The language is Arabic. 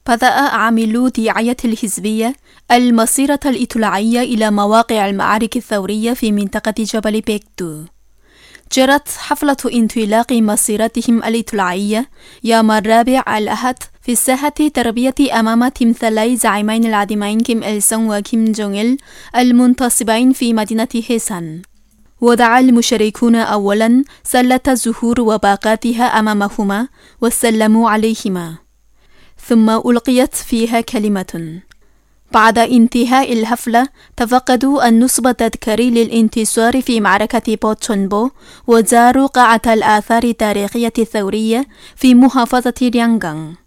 بدأ عاملو دعاية الحزبية المسيرة الإطلاعية إلى مواقع المعارك الثورية في منطقة جبل بيكدو. جرت حفلة انطلاق مسيرتهم الإطلاعية يوم الرابع الأحد في الساحة التربية أمام تمثالي زعيمين العظيمين كيم إل سونغ وكيم جونغ إل المنتصبين في مدينة هيسان. وضع المشاركون أولا سلة الزهور وباقاتها أمامهما وسلموا عليهما، ثم ألقيت فيها كلمة. بعد انتهاء الحفلة تفقدوا النصب التذكاري للانتصار في معركة بوتشونبو وزاروا قاعة الآثار التاريخية الثورية في محافظة ريانغان.